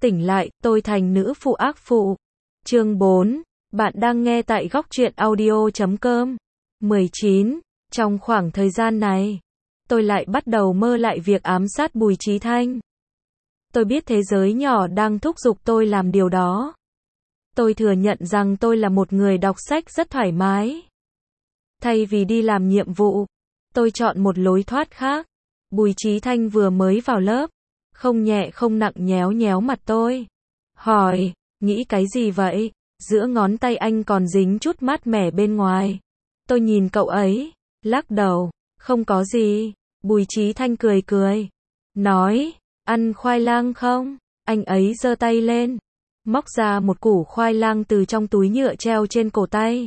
Tỉnh lại, tôi thành nữ phụ ác phụ. Chương 4. Bạn đang nghe tại góc truyện audio.com. 19. Trong khoảng thời gian này, tôi lại bắt đầu mơ lại việc ám sát Bùi Chí Thanh. Tôi biết thế giới nhỏ đang thúc giục tôi làm điều đó. Tôi thừa nhận rằng tôi là một người đọc sách rất thoải mái. Thay vì đi làm nhiệm vụ, tôi chọn một lối thoát khác. Bùi Chí Thanh vừa mới vào lớp, không nhẹ không nặng nhéo nhéo mặt tôi. Hỏi, nghĩ cái gì vậy? Giữa ngón tay anh còn dính chút mát mẻ bên ngoài. Tôi nhìn cậu ấy, lắc đầu, không có gì. Bùi Chí Thanh cười cười, nói, ăn khoai lang không? Anh ấy giơ tay lên, móc ra một củ khoai lang từ trong túi nhựa treo trên cổ tay.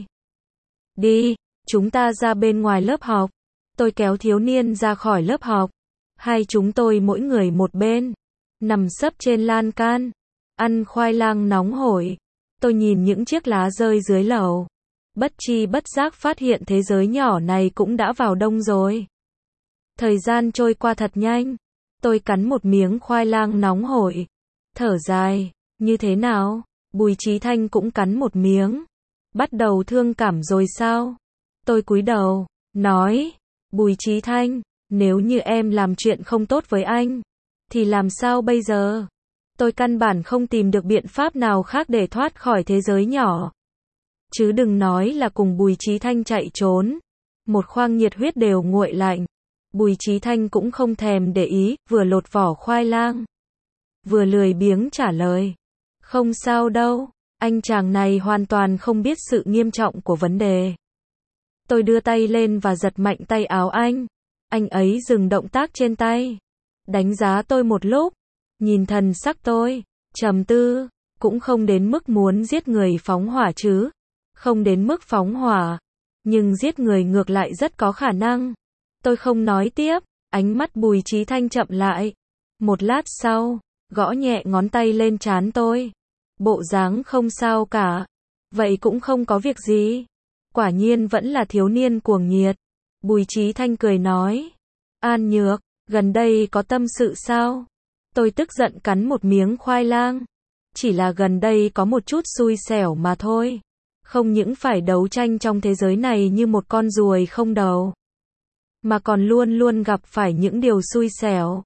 Đi, chúng ta ra bên ngoài lớp học. Tôi kéo thiếu niên ra khỏi lớp học. Hai chúng tôi mỗi người một bên, nằm sấp trên lan can, ăn khoai lang nóng hổi. Tôi nhìn những chiếc lá rơi dưới lầu, bất tri bất giác phát hiện thế giới nhỏ này cũng đã vào đông rồi. Thời gian trôi qua thật nhanh. Tôi cắn một miếng khoai lang nóng hổi, thở dài, như thế nào? Bùi Chí Thanh cũng cắn một miếng. Bắt đầu thương cảm rồi sao? Tôi cúi đầu, nói, Bùi Chí Thanh, nếu như em làm chuyện không tốt với anh, thì làm sao bây giờ? Tôi căn bản không tìm được biện pháp nào khác để thoát khỏi thế giới nhỏ. Chứ đừng nói là cùng Bùi Chí Thanh chạy trốn. Một khoang nhiệt huyết đều nguội lạnh. Bùi Chí Thanh cũng không thèm để ý, vừa lột vỏ khoai lang, vừa lười biếng trả lời. Không sao đâu, anh chàng này hoàn toàn không biết sự nghiêm trọng của vấn đề. Tôi đưa tay lên và giật mạnh tay áo anh. Anh ấy dừng động tác trên tay, đánh giá tôi một lúc, nhìn thần sắc tôi, trầm tư, cũng không đến mức muốn giết người phóng hỏa chứ. Không đến mức phóng hỏa, nhưng giết người ngược lại rất có khả năng. Tôi không nói tiếp, ánh mắt Bùi Chí Thanh chậm lại. Một lát sau, gõ nhẹ ngón tay lên trán tôi. Bộ dáng không sao cả. Vậy cũng không có việc gì. Quả nhiên vẫn là thiếu niên cuồng nhiệt. Bùi Chí Thanh cười nói. An Nhược, gần đây có tâm sự sao? Tôi tức giận cắn một miếng khoai lang. Chỉ là gần đây có một chút xui xẻo mà thôi. Không những phải đấu tranh trong thế giới này như một con ruồi không đầu, mà còn luôn luôn gặp phải những điều xui xẻo.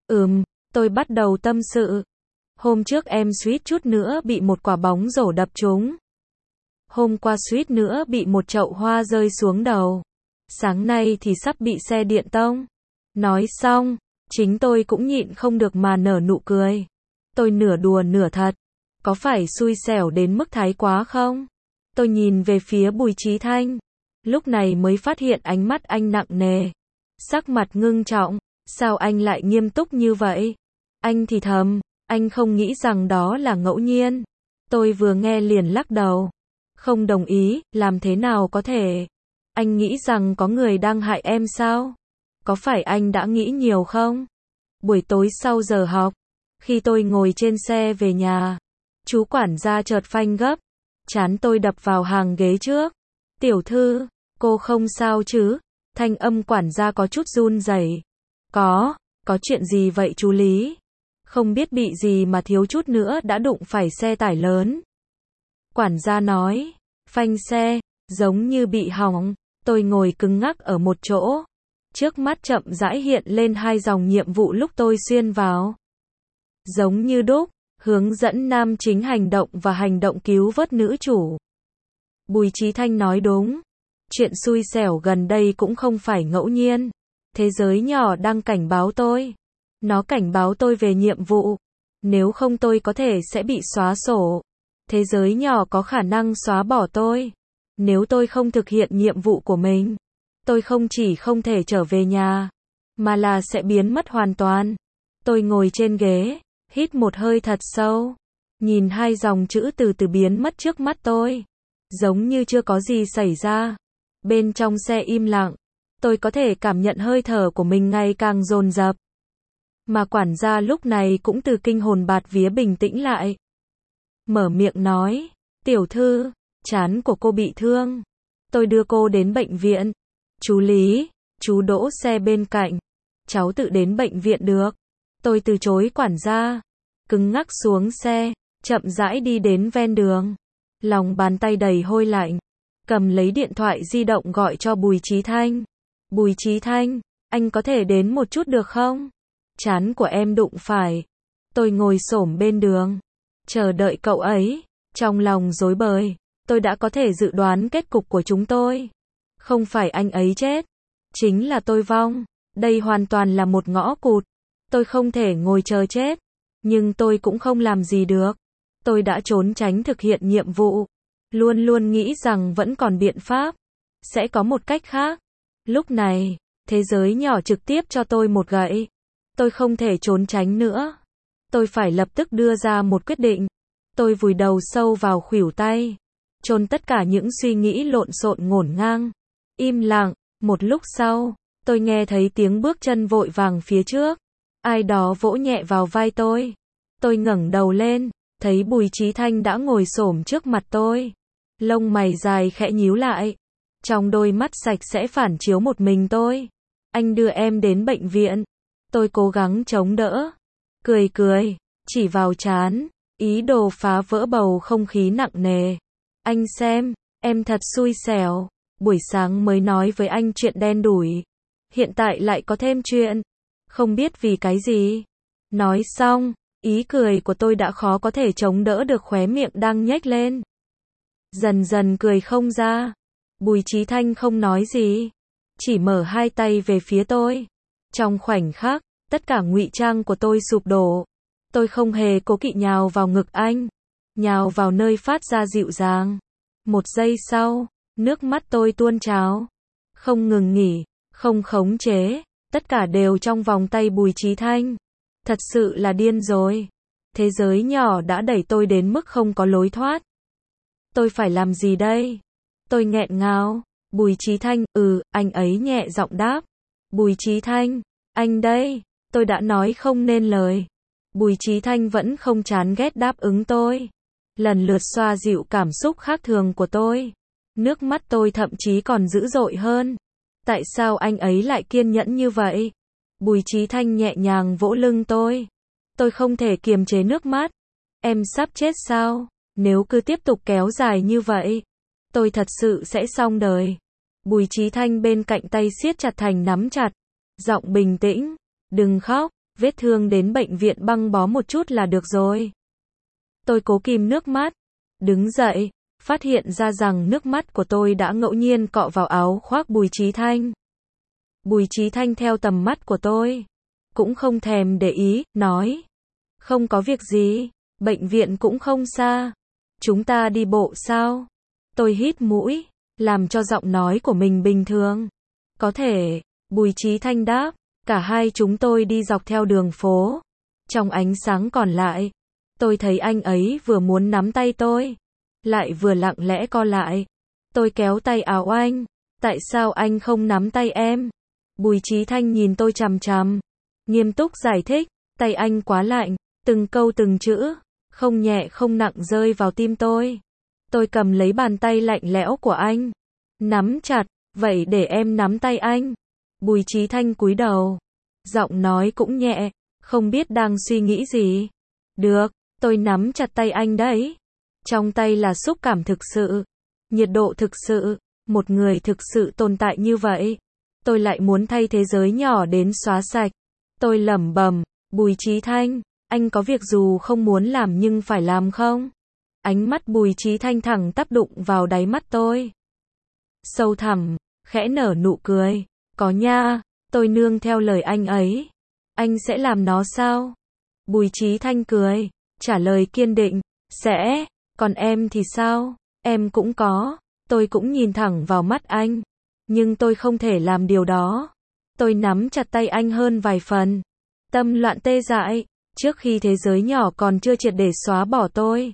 Tôi bắt đầu tâm sự. Hôm trước em suýt chút nữa bị một quả bóng rổ đập trúng. Hôm qua suýt nữa bị một chậu hoa rơi xuống đầu. Sáng nay thì sắp bị xe điện tông. Nói xong, chính tôi cũng nhịn không được mà nở nụ cười. Tôi nửa đùa nửa thật. Có phải xui xẻo đến mức thái quá không? Tôi nhìn về phía Bùi Chí Thanh. Lúc này mới phát hiện ánh mắt anh nặng nề. Sắc mặt ngưng trọng. Sao anh lại nghiêm túc như vậy? Anh thì thầm, anh không nghĩ rằng đó là ngẫu nhiên. Tôi vừa nghe liền lắc đầu. Không đồng ý, làm thế nào có thể? Anh nghĩ rằng có người đang hại em sao? Có phải anh đã nghĩ nhiều không? Buổi tối sau giờ học, khi tôi ngồi trên xe về nhà, chú quản gia chợt phanh gấp. Trán tôi đập vào hàng ghế trước. Tiểu thư, cô không sao chứ? Thanh âm quản gia có chút run rẩy. Có chuyện gì vậy chú Lý? Không biết bị gì mà thiếu chút nữa đã đụng phải xe tải lớn. Quản gia nói, phanh xe, giống như bị hỏng. Tôi ngồi cứng ngắc ở một chỗ. Trước mắt chậm rãi hiện lên hai dòng nhiệm vụ lúc tôi xuyên vào. Giống như đúc, hướng dẫn nam chính hành động và hành động cứu vớt nữ chủ. Bùi Chí Thanh nói đúng. Chuyện xui xẻo gần đây cũng không phải ngẫu nhiên. Thế giới nhỏ đang cảnh báo tôi. Nó cảnh báo tôi về nhiệm vụ. Nếu không tôi có thể sẽ bị xóa sổ. Thế giới nhỏ có khả năng xóa bỏ tôi. Nếu tôi không thực hiện nhiệm vụ của mình, tôi không chỉ không thể trở về nhà, mà là sẽ biến mất hoàn toàn. Tôi ngồi trên ghế, hít một hơi thật sâu, nhìn hai dòng chữ từ từ biến mất trước mắt tôi. Giống như chưa có gì xảy ra. Bên trong xe im lặng, tôi có thể cảm nhận hơi thở của mình ngày càng dồn dập. Mà quản gia lúc này cũng từ kinh hồn bạt vía bình tĩnh lại. Mở miệng nói, tiểu thư, trán của cô bị thương. Tôi đưa cô đến bệnh viện. Chú Lý, chú đỗ xe bên cạnh. Cháu tự đến bệnh viện được. Tôi từ chối quản gia. cứng ngắc xuống xe, chậm rãi đi đến ven đường. Lòng bàn tay đầy hôi lạnh, cầm lấy điện thoại di động gọi cho Bùi Chí Thanh. Bùi Chí Thanh, anh có thể đến một chút được không? Trán của em đụng phải. Tôi ngồi xổm bên đường, chờ đợi cậu ấy. Trong lòng rối bời, tôi đã có thể dự đoán kết cục của chúng tôi. Không phải anh ấy chết, chính là tôi vong. Đây hoàn toàn là một ngõ cụt. Tôi không thể ngồi chờ chết, nhưng tôi cũng không làm gì được. Tôi đã trốn tránh thực hiện nhiệm vụ, luôn luôn nghĩ rằng vẫn còn biện pháp, sẽ có một cách khác. Lúc này, thế giới nhỏ trực tiếp cho tôi một gậy. Tôi không thể trốn tránh nữa. Tôi phải lập tức đưa ra một quyết định. Tôi vùi đầu sâu vào khuỷu tay, chôn tất cả những suy nghĩ lộn xộn ngổn ngang. Im lặng, một lúc sau, tôi nghe thấy tiếng bước chân vội vàng phía trước. Ai đó vỗ nhẹ vào vai tôi. Tôi ngẩng đầu lên, thấy Bùi Chí Thanh đã ngồi xổm trước mặt tôi. Lông mày dài khẽ nhíu lại. Trong đôi mắt sạch sẽ phản chiếu một mình tôi. Anh đưa em đến bệnh viện. Tôi cố gắng chống đỡ. Cười, chỉ vào trán, ý đồ phá vỡ bầu không khí nặng nề. Anh xem, em thật xui xẻo. Buổi sáng mới nói với anh chuyện đen đủi. Hiện tại lại có thêm chuyện. Không biết vì cái gì. Nói xong, ý cười của tôi đã khó có thể chống đỡ được, khóe miệng đang nhếch lên. Dần dần cười không ra. Bùi Chí Thanh không nói gì, chỉ mở hai tay về phía tôi. Trong khoảnh khắc, tất cả ngụy trang của tôi sụp đổ. Tôi không hề cố kỵ nhào vào ngực anh, nhào vào nơi phát ra dịu dàng. Một giây sau, nước mắt tôi tuôn trào, không ngừng nghỉ, không khống chế, tất cả đều trong vòng tay Bùi Chí Thanh. Thật sự là điên rồi. Thế giới nhỏ đã đẩy tôi đến mức không có lối thoát. Tôi phải làm gì đây? Tôi nghẹn ngào. Bùi Chí Thanh, anh ấy nhẹ giọng đáp. Bùi Chí Thanh, anh đây. Tôi đã nói không nên lời. Bùi Chí Thanh vẫn không chán ghét đáp ứng tôi. Lần lượt xoa dịu cảm xúc khác thường của tôi. Nước mắt tôi thậm chí còn dữ dội hơn. Tại sao anh ấy lại kiên nhẫn như vậy? Bùi Chí Thanh nhẹ nhàng vỗ lưng tôi. Tôi không thể kiềm chế nước mắt. Em sắp chết sao? Nếu cứ tiếp tục kéo dài như vậy, tôi thật sự sẽ xong đời. Bùi Chí Thanh bên cạnh tay siết chặt thành nắm chặt. Giọng bình tĩnh. Đừng khóc, vết thương đến bệnh viện băng bó một chút là được rồi. Tôi cố kìm nước mắt. Đứng dậy, phát hiện ra rằng nước mắt của tôi đã ngẫu nhiên cọ vào áo khoác Bùi Chí Thanh. Bùi Chí Thanh theo tầm mắt của tôi, cũng không thèm để ý, nói. Không có việc gì, bệnh viện cũng không xa. Chúng ta đi bộ sao? Tôi hít mũi, làm cho giọng nói của mình bình thường. Có thể, Bùi Chí Thanh đáp. Cả hai chúng tôi đi dọc theo đường phố. Trong ánh sáng còn lại, tôi thấy anh ấy vừa muốn nắm tay tôi, lại vừa lặng lẽ co lại. Tôi kéo tay áo anh. Tại sao anh không nắm tay em? Bùi Chí Thanh nhìn tôi chằm chằm, nghiêm túc giải thích. Tay anh quá lạnh, từng câu từng chữ, không nhẹ không nặng rơi vào tim tôi. Tôi cầm lấy bàn tay lạnh lẽo của anh, nắm chặt. Vậy để em nắm tay anh. Bùi Chí Thanh cúi đầu, giọng nói cũng nhẹ, không biết đang suy nghĩ gì. Được, tôi nắm chặt tay anh đấy. Trong tay là xúc cảm thực sự, nhiệt độ thực sự, một người thực sự tồn tại như vậy. Tôi lại muốn thay thế giới nhỏ đến xóa sạch. Tôi lẩm bẩm, Bùi Chí Thanh, anh có việc dù không muốn làm nhưng phải làm không? Ánh mắt Bùi Chí Thanh thẳng tắp đụng vào đáy mắt tôi. Sâu thẳm, khẽ nở nụ cười. Có nha, tôi nương theo lời anh ấy. Anh sẽ làm nó sao? Bùi Chí Thanh cười, trả lời kiên định. Sẽ, còn em thì sao? Em cũng có. Tôi cũng nhìn thẳng vào mắt anh. Nhưng tôi không thể làm điều đó. Tôi nắm chặt tay anh hơn vài phần. Tâm loạn tê dại, trước khi thế giới nhỏ còn chưa triệt để xóa bỏ tôi.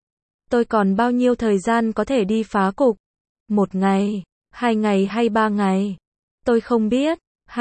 Tôi còn bao nhiêu thời gian có thể đi phá cục? 1 ngày, 2 ngày hay 3 ngày? Tôi không biết.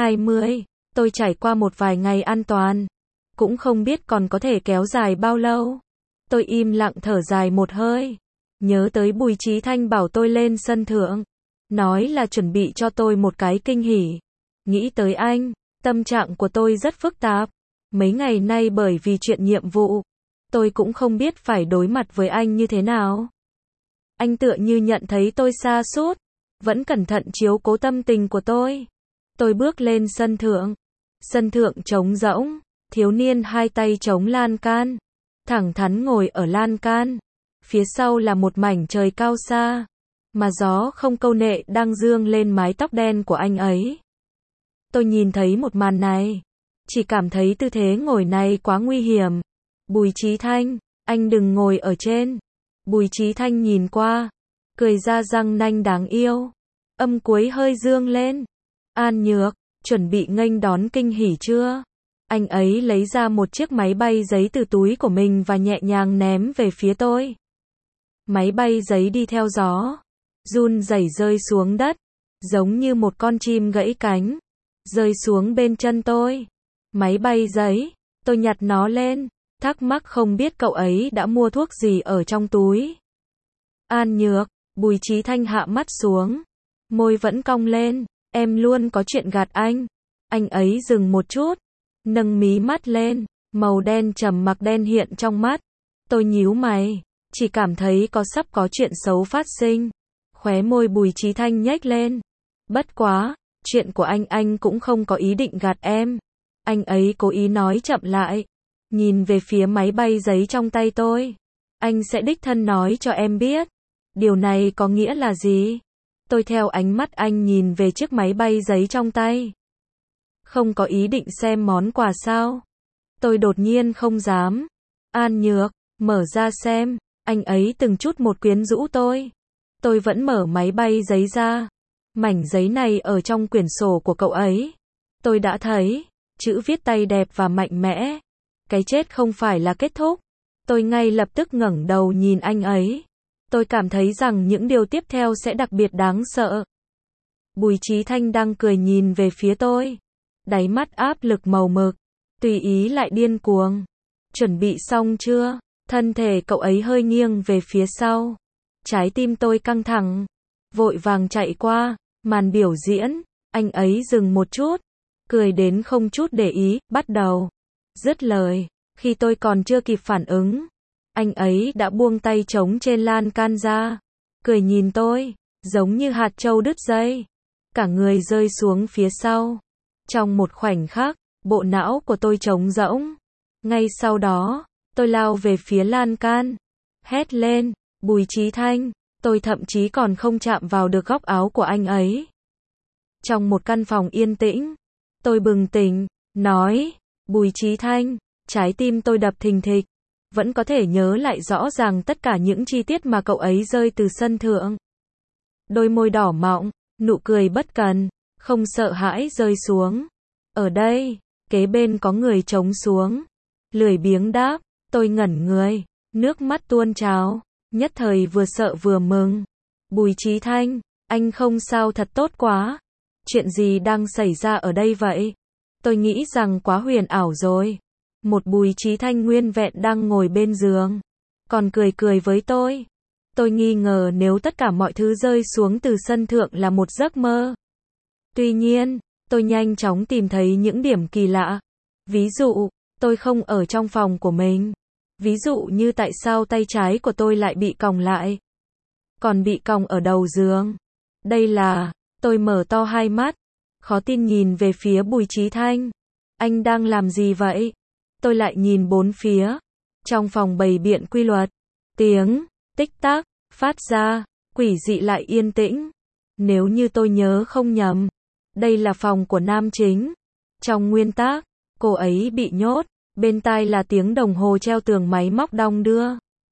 20, tôi trải qua một vài ngày an toàn. Cũng không biết còn có thể kéo dài bao lâu. Tôi im lặng thở dài một hơi. Nhớ tới Bùi Chí Thanh bảo tôi lên sân thượng. Nói là chuẩn bị cho tôi một cái kinh hỉ. Nghĩ tới anh, tâm trạng của tôi rất phức tạp. Mấy ngày nay bởi vì chuyện nhiệm vụ, Tôi cũng không biết phải đối mặt với anh như thế nào. Anh tựa như nhận thấy tôi sa sút, vẫn cẩn thận chiếu cố tâm tình của tôi. Tôi bước lên sân thượng. Sân thượng trống rỗng, thiếu niên hai tay chống lan can, thẳng thắn ngồi ở lan can. Phía sau là một mảnh trời cao xa, mà gió không câu nệ đang dương lên mái tóc đen của anh ấy. Tôi nhìn thấy một màn này, chỉ cảm thấy tư thế ngồi này quá nguy hiểm. Bùi Chí Thanh, anh đừng ngồi ở trên. Bùi Chí Thanh nhìn qua, cười ra răng nanh đáng yêu. Âm cuối hơi dương lên. An Nhược, chuẩn bị nghênh đón kinh hỉ chưa? Anh ấy lấy ra một chiếc máy bay giấy từ túi của mình và nhẹ nhàng ném về phía tôi. Máy bay giấy đi theo gió, run rẩy rơi xuống đất, giống như một con chim gãy cánh, rơi xuống bên chân tôi. Máy bay giấy, tôi nhặt nó lên, thắc mắc không biết cậu ấy đã mua thuốc gì ở trong túi. An Nhược, Bùi Chí Thanh hạ mắt xuống, môi vẫn cong lên, em luôn có chuyện gạt anh. Anh ấy dừng một chút, nâng mí mắt lên, màu đen trầm mặc đen hiện trong mắt. Tôi nhíu mày, chỉ cảm thấy sắp có chuyện xấu phát sinh. Khóe môi Bùi Chí Thanh nhếch lên. Bất quá, chuyện của anh cũng không có ý định gạt em. Anh ấy cố ý nói chậm lại, nhìn về phía máy bay giấy trong tay tôi. Anh sẽ đích thân nói cho em biết. Điều này có nghĩa là gì? Tôi theo ánh mắt anh nhìn về chiếc máy bay giấy trong tay. Không có ý định xem món quà sao? Tôi đột nhiên không dám. An Nhược, mở ra xem. Anh ấy từng chút một quyến rũ tôi. Tôi vẫn mở máy bay giấy ra. Mảnh giấy này ở trong quyển sổ của cậu ấy. Tôi đã thấy, chữ viết tay đẹp và mạnh mẽ. Cái chết không phải là kết thúc. Tôi ngay lập tức ngẩng đầu nhìn anh ấy. Tôi cảm thấy rằng những điều tiếp theo sẽ đặc biệt đáng sợ. Bùi Chí Thanh đang cười nhìn về phía tôi. Đáy mắt áp lực màu mực. Tùy ý lại điên cuồng. Chuẩn bị xong chưa? Thân thể cậu ấy hơi nghiêng về phía sau. Trái tim tôi căng thẳng. Vội vàng chạy qua. Màn biểu diễn. Anh ấy dừng một chút. Cười đến không chút để ý. Bắt đầu. Dứt lời. Khi tôi còn chưa kịp phản ứng, anh ấy đã buông tay trống trên lan can ra. Cười nhìn tôi. Giống như hạt trâu đứt dây. Cả người rơi xuống phía sau. Trong một khoảnh khắc, bộ não của tôi trống rỗng. Ngay sau đó, tôi lao về phía lan can. Hét lên, Bùi Chí Thanh. Tôi thậm chí còn không chạm vào được góc áo của anh ấy. Trong một căn phòng yên tĩnh, tôi bừng tỉnh, nói, Bùi Chí Thanh. Trái tim tôi đập thình thịch. Vẫn có thể nhớ lại rõ ràng tất cả những chi tiết mà cậu ấy rơi từ sân thượng. Đôi môi đỏ mọng, nụ cười bất cần, không sợ hãi rơi xuống. Ở đây, kế bên có người trống xuống. Lười biếng đáp, tôi ngẩn người, nước mắt tuôn trào, nhất thời vừa sợ vừa mừng. Bùi Chí Thanh, anh không sao thật tốt quá. Chuyện gì đang xảy ra ở đây vậy? Tôi nghĩ rằng quá huyền ảo rồi. Một Bùi Chí Thanh nguyên vẹn đang ngồi bên giường, còn cười cười với tôi. Tôi nghi ngờ nếu tất cả mọi thứ rơi xuống từ sân thượng là một giấc mơ. Tuy nhiên, tôi nhanh chóng tìm thấy những điểm kỳ lạ. Ví dụ, tôi không ở trong phòng của mình. Ví dụ như tại sao tay trái của tôi lại bị còng lại, còn bị còng ở đầu giường. Đây là, tôi mở to hai mắt, khó tin nhìn về phía Bùi Chí Thanh. Anh đang làm gì vậy? Tôi lại nhìn bốn phía. Trong phòng bày biện quy luật. Tiếng, tích tắc, phát ra, quỷ dị lại yên tĩnh. Nếu như tôi nhớ không nhầm, đây là phòng của nam chính. Trong nguyên tắc, cô ấy bị nhốt, bên tai là tiếng đồng hồ treo tường máy móc đong đưa.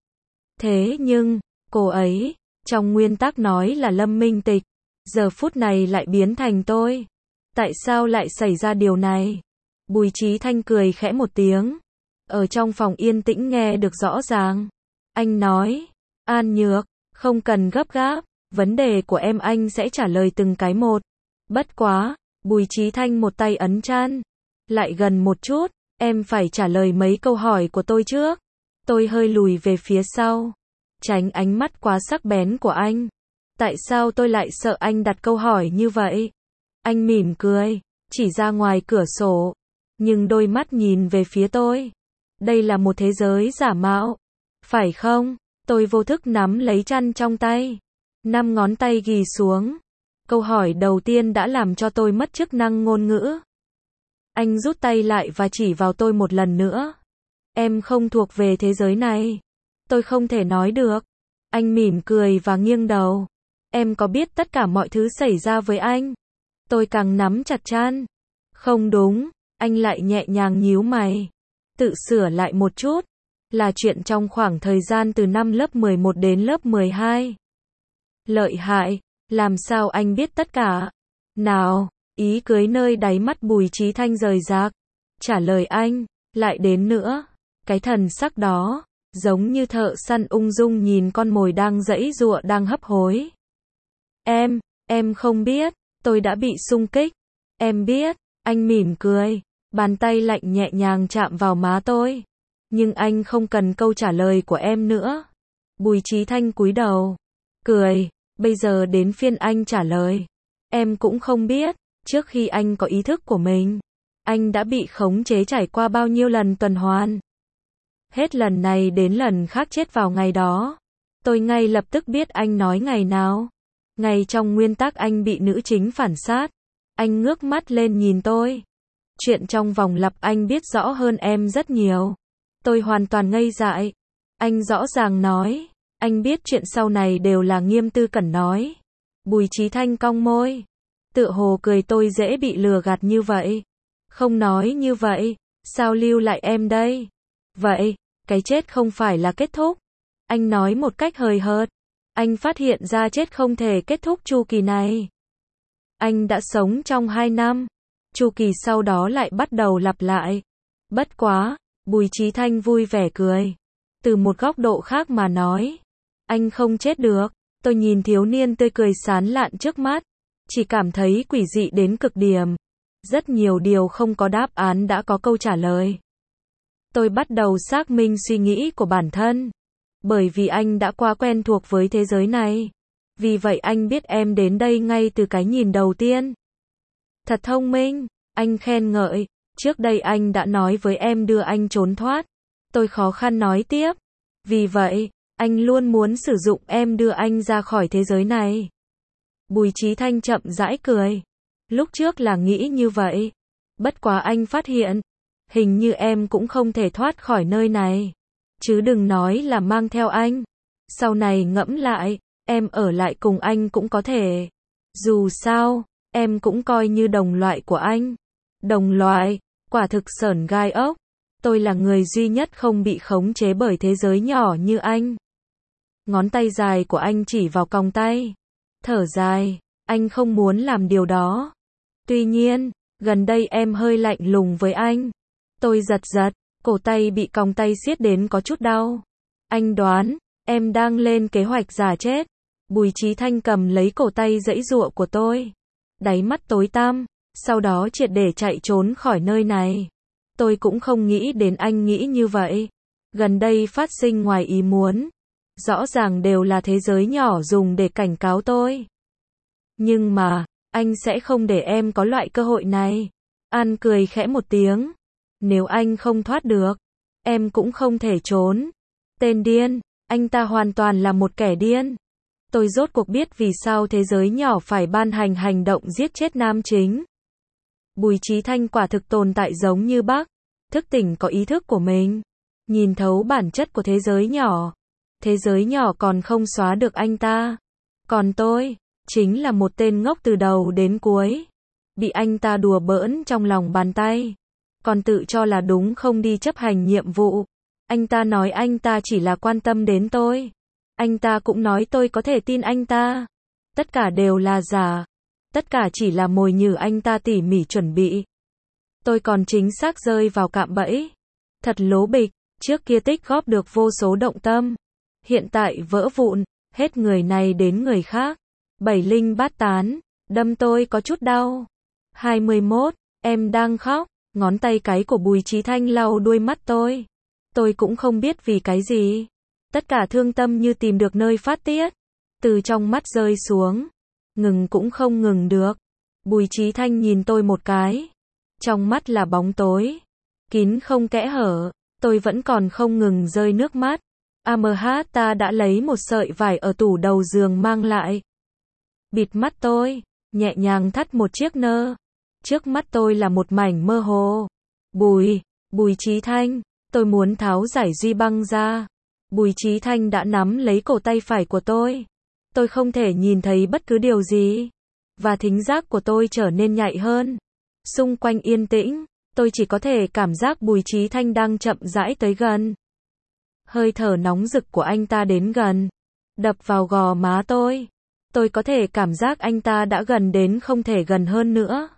Thế nhưng, cô ấy, trong nguyên tắc nói là Lâm Minh Tịch, giờ phút này lại biến thành tôi. Tại sao lại xảy ra điều này? Bùi Chí Thanh cười khẽ một tiếng. Ở trong phòng yên tĩnh nghe được rõ ràng. Anh nói, An Nhược, không cần gấp gáp, vấn đề của em anh sẽ trả lời từng cái một. Bất quá, Bùi Chí Thanh một tay ấn trán. Lại gần một chút, em phải trả lời mấy câu hỏi của tôi trước. Tôi hơi lùi về phía sau, tránh ánh mắt quá sắc bén của anh. Tại sao tôi lại sợ anh đặt câu hỏi như vậy? Anh mỉm cười, chỉ ra ngoài cửa sổ. Nhưng đôi mắt nhìn về phía tôi. Đây là một thế giới giả mạo. Phải không? Tôi vô thức nắm lấy chăn trong tay. 5 ngón tay ghì xuống. Câu hỏi đầu tiên đã làm cho tôi mất chức năng ngôn ngữ. Anh rút tay lại và chỉ vào tôi một lần nữa. Em không thuộc về thế giới này. Tôi không thể nói được. Anh mỉm cười và nghiêng đầu. Em có biết tất cả mọi thứ xảy ra với anh? Tôi càng nắm chặt chăn. Không đúng, anh lại nhẹ nhàng nhíu mày. Tự sửa lại một chút. Là chuyện trong khoảng thời gian từ năm lớp 11 đến lớp 12. Lợi hại, làm sao anh biết tất cả? Nào, ý cưới nơi đáy mắt Bùi Chí Thanh rời rạc. Trả lời anh, lại đến nữa. Cái thần sắc đó, giống như thợ săn ung dung nhìn con mồi đang giãy giụa đang hấp hối. Em không biết, tôi đã bị xung kích. Em biết, anh mỉm cười, bàn tay lạnh nhẹ nhàng chạm vào má tôi. Nhưng anh không cần câu trả lời của em nữa. Bùi Chí Thanh cúi đầu, cười, bây giờ đến phiên anh trả lời. Em cũng không biết, trước khi anh có ý thức của mình, anh đã bị khống chế trải qua bao nhiêu lần tuần hoàn. Hết lần này đến lần khác chết vào ngày đó. Tôi ngay lập tức biết anh nói ngày nào. Ngày trong nguyên tắc anh bị nữ chính phản sát. Anh ngước mắt lên nhìn tôi. Chuyện trong vòng lặp anh biết rõ hơn em rất nhiều. Tôi hoàn toàn ngây dại. Anh rõ ràng nói. Anh biết chuyện sau này đều là Nghiêm Tư Cẩn nói. Bùi Chí Thanh cong môi. Tựa hồ cười tôi dễ bị lừa gạt như vậy. Không nói như vậy, sao lưu lại em đây? Vậy, cái chết không phải là kết thúc. Anh nói một cách hời hợt. Anh phát hiện ra chết không thể kết thúc chu kỳ này. Anh đã sống trong 2 năm. Chu kỳ sau đó lại bắt đầu lặp lại. Bất quá, Bùi Chí Thanh vui vẻ cười. Từ một góc độ khác mà nói. Anh không chết được. Tôi nhìn thiếu niên tươi cười sán lạn trước mắt. Chỉ cảm thấy quỷ dị đến cực điểm. Rất nhiều điều không có đáp án đã có câu trả lời. Tôi bắt đầu xác minh suy nghĩ của bản thân. Bởi vì anh đã quá quen thuộc với thế giới này. Vì vậy anh biết em đến đây ngay từ cái nhìn đầu tiên. Thật thông minh, anh khen ngợi. Trước đây anh đã nói với em đưa anh trốn thoát. Tôi khó khăn nói tiếp. Vì vậy, anh luôn muốn sử dụng em đưa anh ra khỏi thế giới này. Bùi Chí Thanh chậm rãi cười. Lúc trước là nghĩ như vậy. Bất quá anh phát hiện. Hình như em cũng không thể thoát khỏi nơi này. Chứ đừng nói là mang theo anh. Sau này ngẫm lại, em ở lại cùng anh cũng có thể. Dù sao, em cũng coi như đồng loại của anh. Đồng loại, quả thực sởn gai ốc. Tôi là người duy nhất không bị khống chế bởi thế giới nhỏ như anh. Ngón tay dài của anh chỉ vào còng tay. Thở dài, anh không muốn làm điều đó. Tuy nhiên, gần đây em hơi lạnh lùng với anh. Tôi giật giật, cổ tay bị còng tay siết đến có chút đau. Anh đoán, em đang lên kế hoạch giả chết. Bùi Chí Thanh cầm lấy cổ tay giãy giụa của tôi. Đáy mắt tối tăm, sau đó triệt để chạy trốn khỏi nơi này. Tôi cũng không nghĩ đến anh nghĩ như vậy. Gần đây phát sinh ngoài ý muốn. Rõ ràng đều là thế giới nhỏ dùng để cảnh cáo tôi. Nhưng mà, anh sẽ không để em có loại cơ hội này. An cười khẽ một tiếng. Nếu anh không thoát được, em cũng không thể trốn. Tên điên, anh ta hoàn toàn là một kẻ điên. Tôi rốt cuộc biết vì sao thế giới nhỏ phải ban hành hành động giết chết nam chính. Bùi Chí Thanh quả thực tồn tại giống như bác. Thức tỉnh có ý thức của mình. Nhìn thấu bản chất của thế giới nhỏ. Thế giới nhỏ còn không xóa được anh ta. Còn tôi, chính là một tên ngốc từ đầu đến cuối. Bị anh ta đùa bỡn trong lòng bàn tay. Còn tự cho là đúng không đi chấp hành nhiệm vụ. Anh ta nói anh ta chỉ là quan tâm đến tôi. Anh ta cũng nói tôi có thể tin anh ta. Tất cả đều là giả. Tất cả chỉ là mồi nhử anh ta tỉ mỉ chuẩn bị. Tôi còn chính xác rơi vào cạm bẫy. Thật lố bịch, trước kia tích góp được vô số động tâm. Hiện tại vỡ vụn, hết người này đến người khác. Bảy linh bát tán, đâm tôi có chút đau. 21, em đang khóc. Ngón tay cái của Bùi Chí Thanh lau đuôi mắt tôi. Tôi cũng không biết vì cái gì. Tất cả thương tâm như tìm được nơi phát tiết. Từ trong mắt rơi xuống. Ngừng cũng không ngừng được. Bùi Chí Thanh nhìn tôi một cái. Trong mắt là bóng tối. Kín không kẽ hở. Tôi vẫn còn không ngừng rơi nước mắt. Ta đã lấy một sợi vải ở tủ đầu giường mang lại. Bịt mắt tôi, nhẹ nhàng thắt một chiếc nơ. Trước mắt tôi là một mảnh mơ hồ. Bùi Chí Thanh, tôi muốn tháo giải duy băng ra. Bùi Chí Thanh đã nắm lấy cổ tay phải của tôi. Tôi không thể nhìn thấy bất cứ điều gì. Và thính giác của tôi trở nên nhạy hơn. Xung quanh yên tĩnh, tôi chỉ có thể cảm giác Bùi Chí Thanh đang chậm rãi tới gần. Hơi thở nóng rực của anh ta đến gần, đập vào gò má tôi. Tôi có thể cảm giác anh ta đã gần đến không thể gần hơn nữa.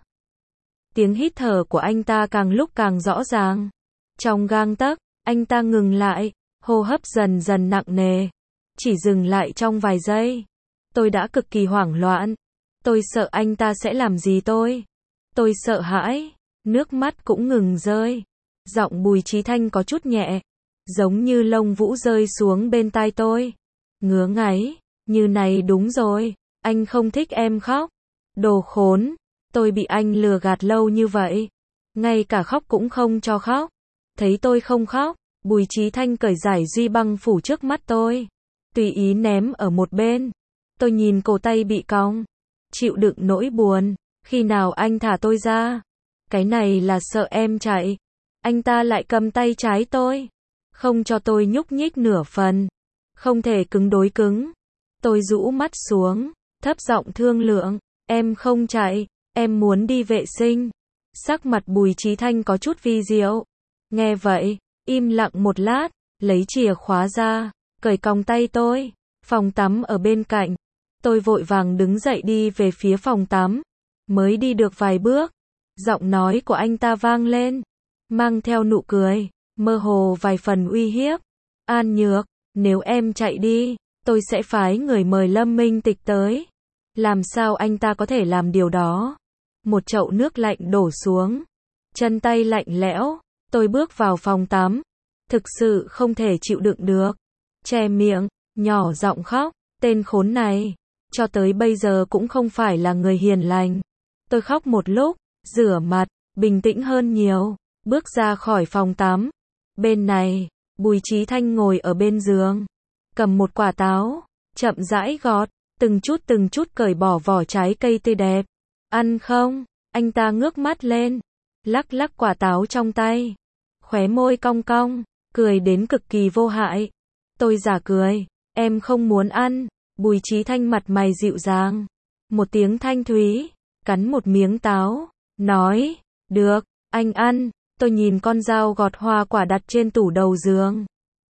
Tiếng hít thở của anh ta càng lúc càng rõ ràng. Trong gang tấc, anh ta ngừng lại, hô hấp dần dần nặng nề. Chỉ dừng lại trong vài giây. Tôi đã cực kỳ hoảng loạn. Tôi sợ anh ta sẽ làm gì tôi. Tôi sợ hãi, nước mắt cũng ngừng rơi. Giọng Bùi Chí Thanh có chút nhẹ, giống như lông vũ rơi xuống bên tai tôi. Ngứa ngáy, như này đúng rồi, anh không thích em khóc. Đồ khốn, tôi bị anh lừa gạt lâu như vậy. Ngay cả khóc cũng không cho khóc. Thấy tôi không khóc, Bùi Chí Thanh cởi giải duy băng phủ trước mắt tôi. Tùy ý ném ở một bên. Tôi nhìn cổ tay bị cong. Chịu đựng nỗi buồn. Khi nào anh thả tôi ra? Cái này là sợ em chạy. Anh ta lại cầm tay trái tôi. Không cho tôi nhúc nhích nửa phần. Không thể cứng đối cứng. Tôi rũ mắt xuống, thấp giọng thương lượng. Em không chạy, em muốn đi vệ sinh. Sắc mặt Bùi Chí Thanh có chút vi diệu. Nghe vậy, im lặng một lát, lấy chìa khóa ra, cởi còng tay tôi. Phòng tắm ở bên cạnh. Tôi vội vàng đứng dậy đi về phía phòng tắm. Mới đi được vài bước, giọng nói của anh ta vang lên, mang theo nụ cười, mơ hồ vài phần uy hiếp. An Nhược, nếu em chạy đi, tôi sẽ phái người mời Lâm Minh Tịch tới. Làm sao anh ta có thể làm điều đó? Một chậu nước lạnh đổ xuống. Chân tay lạnh lẽo. Tôi bước vào phòng tắm. Thực sự không thể chịu đựng được. Che miệng, nhỏ giọng khóc. Tên khốn này, cho tới bây giờ cũng không phải là người hiền lành. Tôi khóc một lúc, rửa mặt, bình tĩnh hơn nhiều. Bước ra khỏi phòng tắm. Bên này, Bùi Chí Thanh ngồi ở bên giường. Cầm một quả táo, chậm rãi gọt, từng chút cởi bỏ vỏ trái cây tươi đẹp. Ăn không? Anh ta ngước mắt lên, lắc lắc quả táo trong tay. Khóe môi cong cong, cười đến cực kỳ vô hại. Tôi giả cười, em không muốn ăn. Bùi Chí Thanh mặt mày dịu dàng. Một tiếng thanh thúy, cắn một miếng táo, nói, được, anh ăn. Tôi nhìn con dao gọt hoa quả đặt trên tủ đầu giường.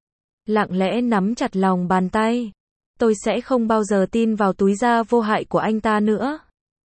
Lặng lẽ nắm chặt lòng bàn tay. Tôi sẽ không bao giờ tin vào túi da vô hại của anh ta nữa.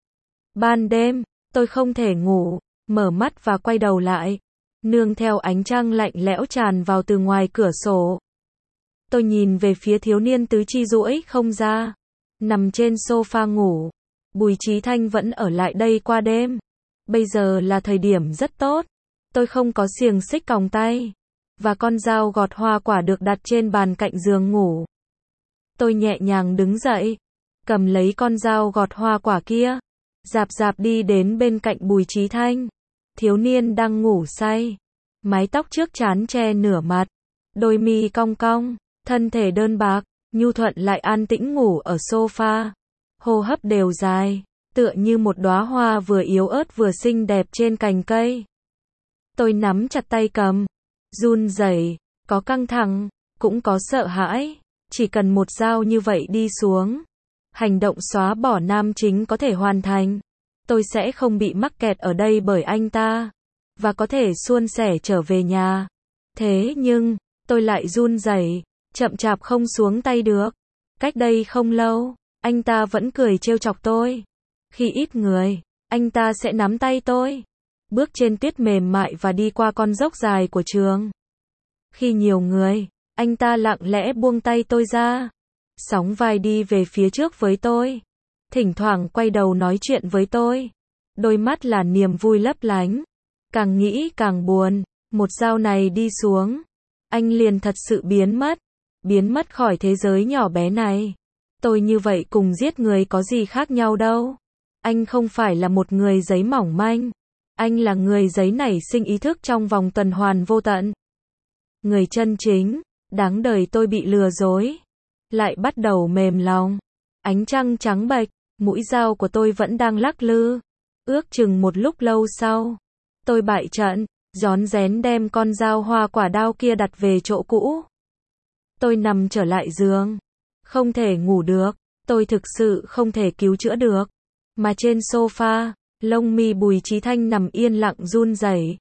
Ban đêm, tôi không thể ngủ, mở mắt và quay đầu lại. Nương theo ánh trăng lạnh lẽo tràn vào từ ngoài cửa sổ. Tôi nhìn về phía thiếu niên tứ chi duỗi không ra, nằm trên sofa ngủ. Bùi Chí Thanh vẫn ở lại đây qua đêm. Bây giờ là thời điểm rất tốt. Tôi không có xiềng xích còng tay. Và con dao gọt hoa quả được đặt trên bàn cạnh giường ngủ. Tôi nhẹ nhàng đứng dậy, cầm lấy con dao gọt hoa quả kia, dạp dạp đi đến bên cạnh Bùi Chí Thanh. Thiếu niên đang ngủ say, mái tóc trước trán che nửa mặt, đôi mi cong cong, thân thể đơn bạc, nhu thuận lại an tĩnh ngủ ở sofa. Hô hấp đều dài, tựa như một đóa hoa vừa yếu ớt vừa xinh đẹp trên cành cây. Tôi nắm chặt tay cầm, run rẩy, có căng thẳng, cũng có sợ hãi. Chỉ cần một dao như vậy đi xuống, hành động xóa bỏ nam chính có thể hoàn thành. Tôi sẽ không bị mắc kẹt ở đây bởi anh ta, và có thể suôn sẻ trở về nhà. Thế nhưng, tôi lại run rẩy, chậm chạp không xuống tay được. Cách đây không lâu, anh ta vẫn cười trêu chọc tôi. Khi ít người, anh ta sẽ nắm tay tôi, bước trên tuyết mềm mại và đi qua con dốc dài của trường. Khi nhiều người, anh ta lặng lẽ buông tay tôi ra, sóng vai đi về phía trước với tôi, thỉnh thoảng quay đầu nói chuyện với tôi. Đôi mắt là niềm vui lấp lánh. Càng nghĩ càng buồn, một dao này đi xuống, anh liền thật sự biến mất khỏi thế giới nhỏ bé này. Tôi như vậy cùng giết người có gì khác nhau đâu. Anh không phải là một người giấy mỏng manh, anh là người giấy nảy sinh ý thức trong vòng tuần hoàn vô tận. người chân chính, đáng đời tôi bị lừa dối. Lại bắt đầu mềm lòng. Ánh trăng trắng bệch, mũi dao của tôi vẫn đang lắc lư. Ước chừng một lúc lâu sau, tôi bại trận, rón rén đem con dao hoa quả đao kia đặt về chỗ cũ. Tôi nằm trở lại giường, không thể ngủ được, tôi thực sự không thể cứu chữa được. Mà trên sofa, lông mi Bùi Chí Thanh nằm yên lặng run rẩy.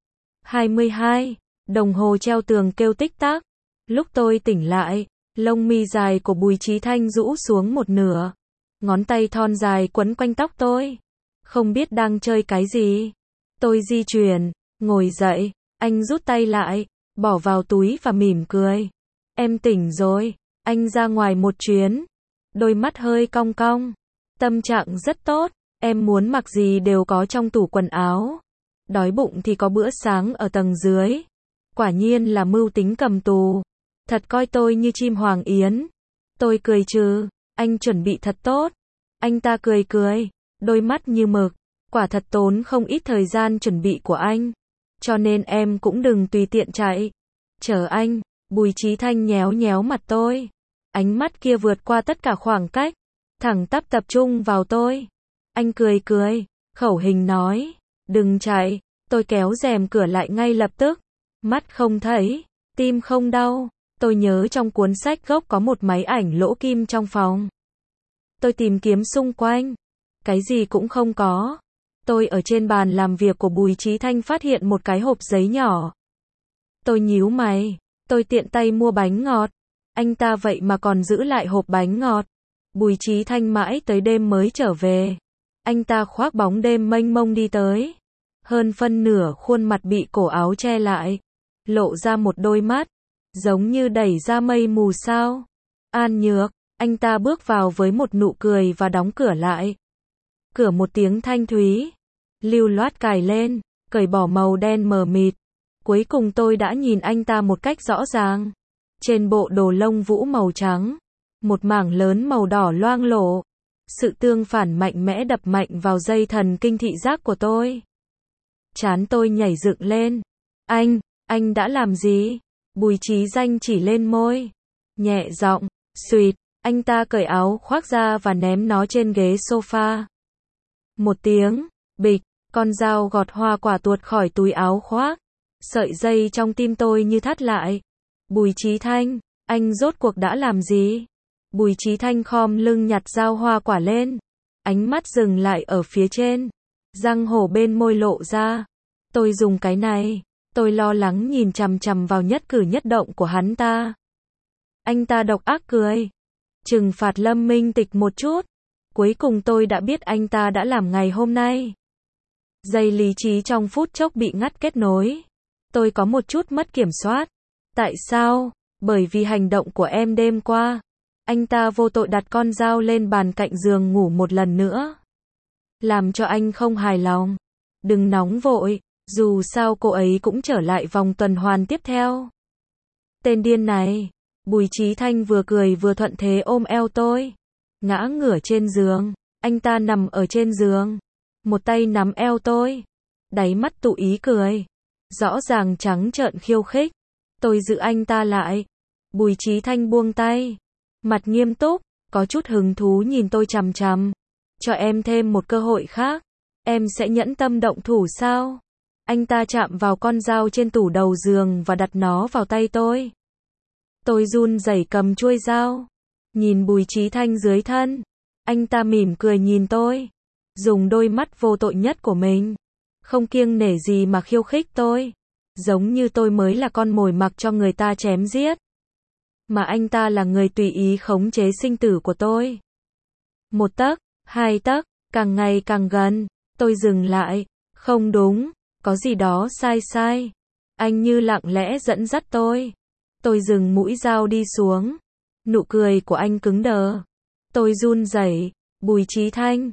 22, đồng hồ treo tường kêu tích tắc. Lúc tôi tỉnh lại, lông mi dài của Bùi Chí Thanh rũ xuống một nửa. Ngón tay thon dài quấn quanh tóc tôi. Không biết đang chơi cái gì. Tôi di chuyển, ngồi dậy, anh rút tay lại, bỏ vào túi và mỉm cười. Em tỉnh rồi, anh ra ngoài một chuyến. Đôi mắt hơi cong cong. Tâm trạng rất tốt, em muốn mặc gì đều có trong tủ quần áo. Đói bụng thì có bữa sáng ở tầng dưới. Quả nhiên là mưu tính cầm tù. Thật coi tôi như chim hoàng yến. Tôi cười trừ, anh chuẩn bị thật tốt. Anh ta cười cười, đôi mắt như mực. Quả thật tốn không ít thời gian chuẩn bị của anh. Cho nên em cũng đừng tùy tiện chạy. Chờ anh, Bùi Chí Thanh nhéo nhéo mặt tôi. Ánh mắt kia vượt qua tất cả khoảng cách. Thẳng tắp tập trung vào tôi. Anh cười cười, khẩu hình nói. Đừng chạy, tôi kéo rèm cửa lại ngay lập tức. Mắt không thấy, tim không đau. Tôi nhớ trong cuốn sách gốc có một máy ảnh lỗ kim trong phòng. Tôi tìm kiếm xung quanh. Cái gì cũng không có. Tôi ở trên bàn làm việc của Bùi Chí Thanh phát hiện một cái hộp giấy nhỏ. Tôi nhíu mày. Tôi tiện tay mua bánh ngọt. Anh ta vậy mà còn giữ lại hộp bánh ngọt. Bùi Chí Thanh mãi tới đêm mới trở về. Anh ta khoác bóng đêm mênh mông đi tới. Hơn phân nửa khuôn mặt bị cổ áo che lại. Lộ ra một đôi mắt. Giống như đẩy ra mây mù sao. An Nhược, anh ta bước vào với một nụ cười và đóng cửa lại. Cửa một tiếng thanh thúy. Lưu loát cài lên, cởi bỏ màu đen mờ mịt. Cuối cùng tôi đã nhìn anh ta một cách rõ ràng. Trên bộ đồ lông vũ màu trắng, một mảng lớn màu đỏ loang lổ. Sự tương phản mạnh mẽ đập mạnh vào dây thần kinh thị giác của tôi. Trán tôi nhảy dựng lên. Anh đã làm gì? Bùi Chí Danh chỉ lên môi. Nhẹ giọng, suýt, anh ta cởi áo khoác ra và ném nó trên ghế sofa. Một tiếng, bịch, con dao gọt hoa quả tuột khỏi túi áo khoác. Sợi dây trong tim tôi như thắt lại. Bùi Chí Thanh, anh rốt cuộc đã làm gì? Bùi Chí Thanh khom lưng nhặt dao hoa quả lên. Ánh mắt dừng lại ở phía trên. Răng hổ bên môi lộ ra. Tôi dùng cái này. Tôi lo lắng nhìn chằm chằm vào nhất cử nhất động của hắn ta. Anh ta độc ác cười. Trừng phạt Lâm Minh Tịch một chút. Cuối cùng tôi đã biết anh ta đã làm ngày hôm nay. Dây lý trí trong phút chốc bị ngắt kết nối. Tôi có một chút mất kiểm soát. Tại sao? Bởi vì hành động của em đêm qua. Anh ta vô tội đặt con dao lên bàn cạnh giường ngủ một lần nữa. Làm cho anh không hài lòng. Đừng nóng vội, dù sao cô ấy cũng trở lại vòng tuần hoàn tiếp theo. Tên điên này. Bùi Chí Thanh vừa cười vừa thuận thế ôm eo tôi. Ngã ngửa trên giường. Anh ta nằm ở trên giường. Một tay nắm eo tôi. Đáy mắt tụ ý cười. Rõ ràng trắng trợn khiêu khích. Tôi giữ anh ta lại. Bùi Chí Thanh buông tay. Mặt nghiêm túc, có chút hứng thú nhìn tôi chằm chằm. Cho em thêm một cơ hội khác. Em sẽ nhẫn tâm động thủ sao? Anh ta chạm vào con dao trên tủ đầu giường và đặt nó vào tay tôi. Tôi run rẩy cầm chuôi dao. Nhìn Bùi Chí Thanh dưới thân. Anh ta mỉm cười nhìn tôi. Dùng đôi mắt vô tội nhất của mình. Không kiêng nể gì mà khiêu khích tôi. Giống như tôi mới là con mồi mặc cho người ta chém giết. Mà anh ta là người tùy ý khống chế sinh tử của tôi. 1 tấc, 2 tấc, càng ngày càng gần. Tôi dừng lại. Không đúng, có gì đó sai. Anh như lặng lẽ dẫn dắt tôi. Tôi dừng mũi dao đi xuống. Nụ cười của anh cứng đờ. Tôi run rẩy. Bùi Chí Thanh,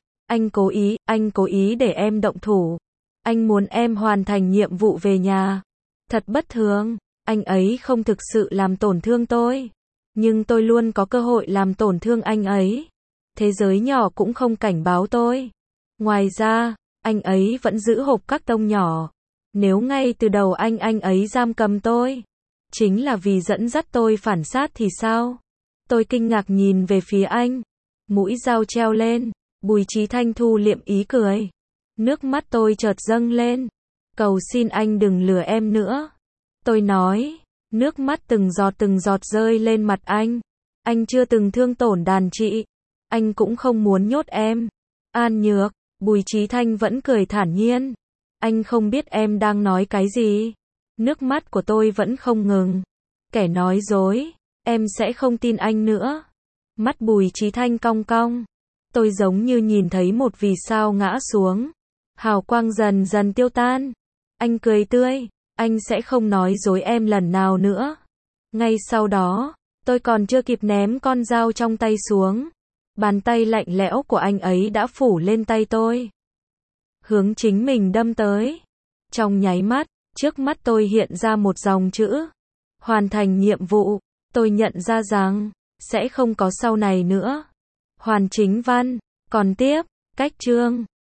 anh cố ý để em động thủ. Anh muốn em hoàn thành nhiệm vụ về nhà. Thật bất thường, anh ấy không thực sự làm tổn thương tôi. Nhưng tôi luôn có cơ hội làm tổn thương anh ấy. Thế giới nhỏ cũng không cảnh báo tôi. Ngoài ra, anh ấy vẫn giữ hộp các tông nhỏ. Nếu ngay từ đầu anh ấy giam cầm tôi, chính là vì dẫn dắt tôi phản sát thì sao? Tôi kinh ngạc nhìn về phía anh, mũi dao treo lên, Bùi Chí Thanh thu liệm ý cười. Nước mắt tôi chợt dâng lên, cầu xin anh đừng lừa em nữa. Tôi nói, nước mắt từng giọt rơi lên mặt anh chưa từng thương tổn đàn chị, anh cũng không muốn nhốt em. An Nhược, Bùi Chí Thanh vẫn cười thản nhiên, anh không biết em đang nói cái gì. Nước mắt của tôi vẫn không ngừng. Kẻ nói dối, em sẽ không tin anh nữa. Mắt Bùi Chí Thanh cong cong. Tôi giống như nhìn thấy một vì sao ngã xuống. Hào quang dần dần tiêu tan. Anh cười tươi, anh sẽ không nói dối em lần nào nữa. Ngay sau đó, tôi còn chưa kịp ném con dao trong tay xuống. Bàn tay lạnh lẽo của anh ấy đã phủ lên tay tôi. Hướng chính mình đâm tới. Trong nháy mắt, trước mắt tôi hiện ra một dòng chữ. Hoàn thành nhiệm vụ. Tôi nhận ra rằng, sẽ không có sau này nữa. Hoàn chính văn. Còn tiếp, cách chương.